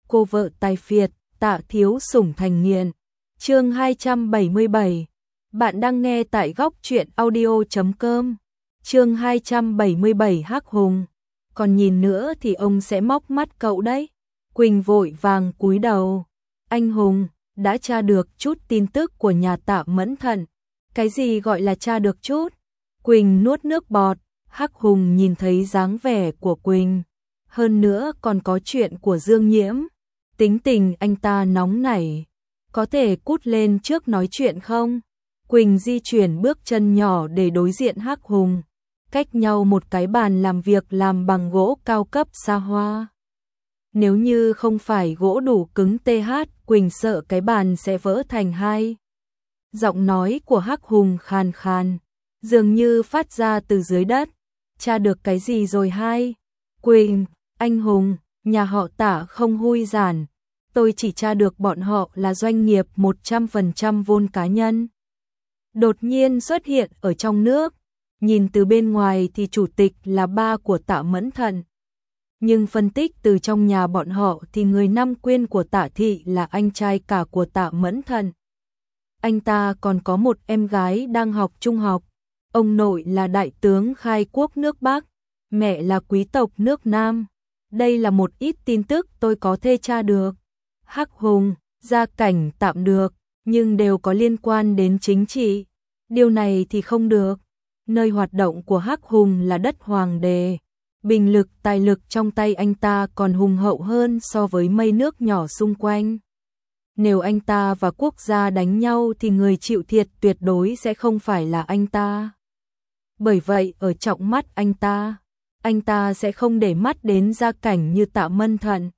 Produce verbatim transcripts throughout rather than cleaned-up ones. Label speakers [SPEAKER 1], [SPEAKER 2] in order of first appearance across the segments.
[SPEAKER 1] cô vợ tài phiệt, Tạ thiếu sủng thành nghiện. Chương hai trăm bảy mươi bảy. Bạn đang nghe tại góc truyện audio chấm com. Chương hai trăm bảy mươi bảy. Hắc Hùng. Còn nhìn nữa thì ông sẽ móc mắt cậu đấy. Quỳnh vội vàng cúi đầu. Anh Hùng, đã tra được chút tin tức của nhà Tạ Mẫn Thận. Cái gì gọi là tra được chút? Quỳnh nuốt nước bọt. Hắc Hùng nhìn thấy dáng vẻ của Quỳnh. Hơn nữa còn có chuyện của Dương Nhiễm. Tính tình anh ta nóng nảy. Có thể cút lên trước nói chuyện không? Quỳnh di chuyển bước chân nhỏ để đối diện Hắc Hùng. Cách nhau một cái bàn làm việc làm bằng gỗ cao cấp xa hoa. Nếu như không phải gỗ đủ cứng tê hát, Quỳnh sợ cái bàn sẽ vỡ thành hai. Giọng nói của Hắc Hùng khàn khàn, dường như phát ra từ dưới đất. Tra được cái gì rồi hai? Quỳnh, anh Hùng, nhà họ Tạ không hui giản. Tôi chỉ tra được bọn họ là doanh nghiệp một trăm phần trăm vốn cá nhân. Đột nhiên xuất hiện ở trong nước. Nhìn từ bên ngoài thì chủ tịch là ba của Tạ Mẫn Thận. Nhưng phân tích từ trong nhà bọn họ thì người nam quyên của Tạ Thị là anh trai cả của Tạ Mẫn Thận. Anh ta còn có một em gái đang học trung học. Ông nội là đại tướng khai quốc nước Bắc, mẹ là quý tộc nước Nam. Đây là một ít tin tức tôi có thể tra được. Hắc Hùng, gia cảnh tạm được, nhưng đều có liên quan đến chính trị. Điều này thì không được. Nơi hoạt động của Hắc Hùng là đất Hoàng Đề. Bình lực, tài lực trong tay anh ta còn hùng hậu hơn so với mây nước nhỏ xung quanh. Nếu anh ta và quốc gia đánh nhau thì người chịu thiệt tuyệt đối sẽ không phải là anh ta. Bởi vậy ở trọng mắt anh ta, anh ta sẽ không để mắt đến gia cảnh như Tạ Mẫn Thận.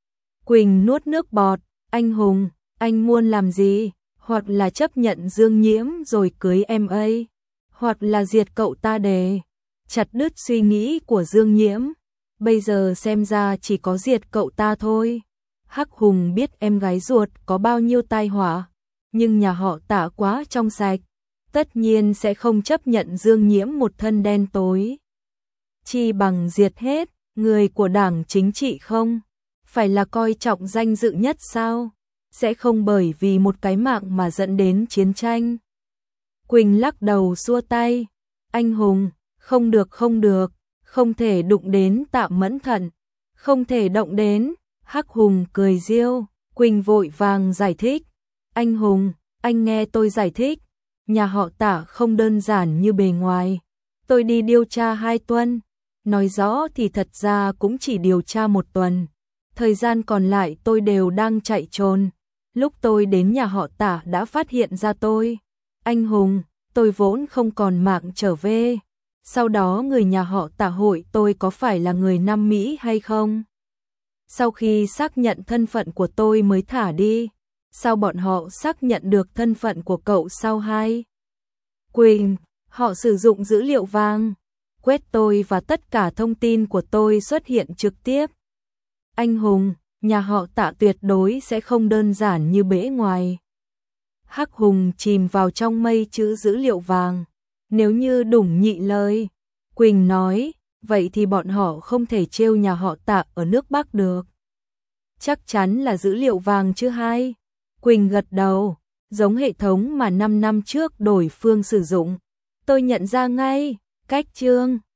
[SPEAKER 1] Quỳnh nuốt nước bọt. Anh Hùng, anh muốn làm gì? Hoặc là chấp nhận Dương Nhiễm rồi cưới em ấy, hoặc là diệt cậu ta để chặt đứt suy nghĩ của Dương Nhiễm. Bây giờ xem ra chỉ có diệt cậu ta thôi. Hắc Hùng biết em gái ruột có bao nhiêu tai họa, nhưng nhà họ Tạ quá trong sạch, tất nhiên sẽ không chấp nhận Dương Nhiễm một thân đen tối. Chi bằng diệt hết người của đảng chính trị không? Phải là coi trọng danh dự nhất sao? Sẽ không bởi vì một cái mạng mà dẫn đến chiến tranh. Quỳnh lắc đầu xua tay. Anh Hùng, không được không được, không thể đụng đến Tạ Mẫn Thận, không thể động đến. Hắc Hùng cười giễu. Quỳnh vội vàng giải thích. Anh Hùng, anh nghe tôi giải thích. Nhà họ Tạ không đơn giản như bề ngoài. Tôi đi điều tra hai tuần. Nói rõ thì thật ra cũng chỉ điều tra một tuần. Thời gian còn lại tôi đều đang chạy trốn. Lúc tôi đến nhà họ Tạ đã phát hiện ra tôi. Anh Hùng, tôi vốn không còn mạng trở về. Sau đó người nhà họ Tạ hỏi tôi có phải là người Nam Mỹ hay không. Sau khi xác nhận thân phận của tôi mới thả đi. Sao bọn họ xác nhận được thân phận của cậu sau hai? Quỳnh, họ sử dụng dữ liệu vàng. Quét tôi và tất cả thông tin của tôi xuất hiện trực tiếp. Anh Hùng, nhà họ Tạ tuyệt đối sẽ không đơn giản như bề ngoài. Hắc Hùng chìm vào trong mây chữ dữ liệu vàng. Nếu như đủng nhị lời, Quỳnh nói, vậy thì bọn họ không thể trêu nhà họ Tạ ở nước Bắc được. Chắc chắn là dữ liệu vàng chứ hai? Quỳnh gật đầu, giống hệ thống mà năm năm trước đổi phương sử dụng. Tôi nhận ra ngay, cách chương.